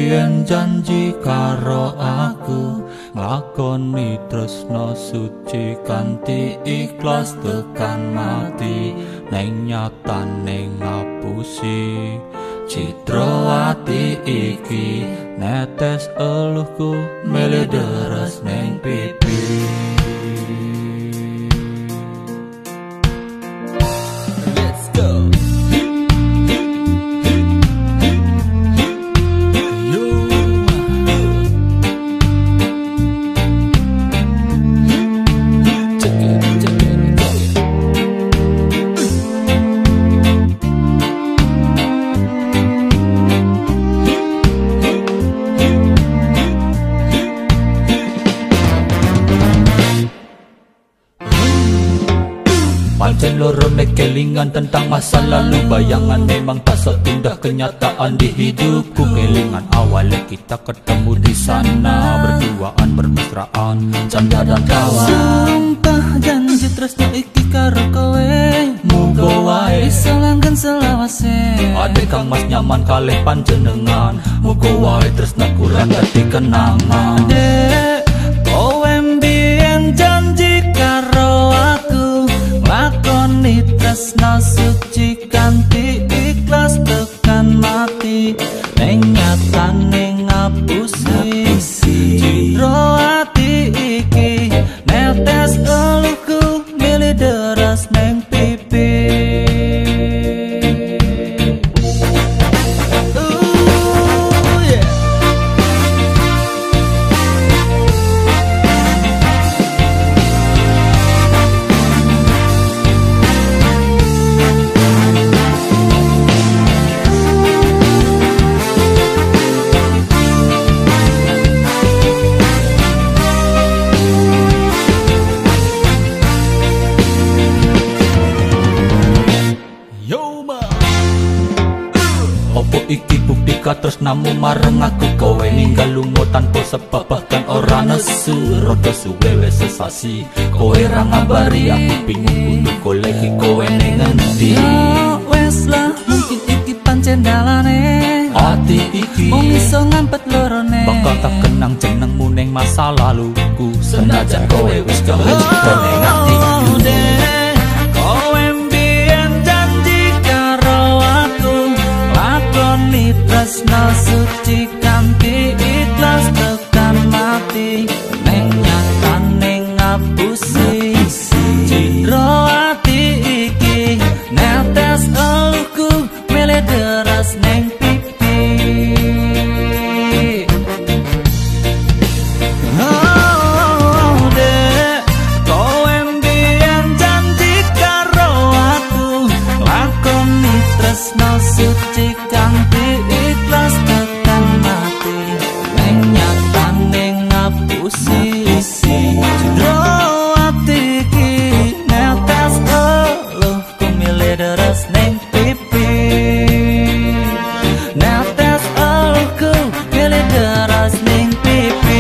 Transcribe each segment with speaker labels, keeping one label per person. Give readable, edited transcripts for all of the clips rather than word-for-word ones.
Speaker 1: biyen janji karo aku nglakoni tresno suci kanthi ikhlas tekan mati neng nyatane ngapusi citra ati iki netes eluhku milih deres neng pipi. Pancen loro nek kelingan tentang masa lalu, bayangan memang tak seindah kenyataan di hidupku. Kelingan awalnya kita ketemu di sana, berduaan bermesraan, canda dan tawa.
Speaker 2: Sumpah janji tresno iki karo kowe,
Speaker 1: muga wae
Speaker 2: bisa langgeng selawase.
Speaker 1: Ade kang mas nyaman kalih panjenengan, muga wae tresnaku lan dadi kenangan.
Speaker 2: Dek, kowe mbiyen janji karo aku lakoni tresno suci kanthi ikhlas tekan mati neng nyatane ngapusi citra ati iki netes eluhku milih deres neng pipi.
Speaker 1: Opo iki bukti katresnamu mareng aku, kowe ninggal lunga tanpa sebab bahkan ora nesu. Rada suwe wis sesasi kowe ra ngabari, aku bingung kudu goleki kowe ning endi.
Speaker 2: Ya wes lah, mungkin iki pancen dalane
Speaker 1: Ati iki
Speaker 2: mung iso ngampet lorone,
Speaker 1: bakal tak kenang jenengmu ning masa laluku, senajan kowe wis gawe citra ning atiku.
Speaker 2: Kowe mbiyen janji karo aku lakoni tresno suci kanthi ikhlas tekan mati neng nyatane ngapusi citra ati iki netes eluhku milih deres neng pipi. Oh dek, kowe mbiyen janji karo aku lakoni tresno suci kanthi ikhlas tekan mati neng nyatane ngapusi citra ati iki netes eluhku milih deres neng pipi. Netes eluhku milih deres neng pipi.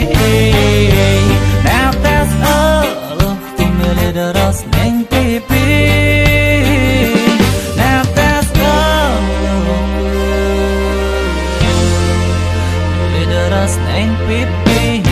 Speaker 2: Netes eluhku milih deres neng pipi. Netes eluhku milih deres neng pipi.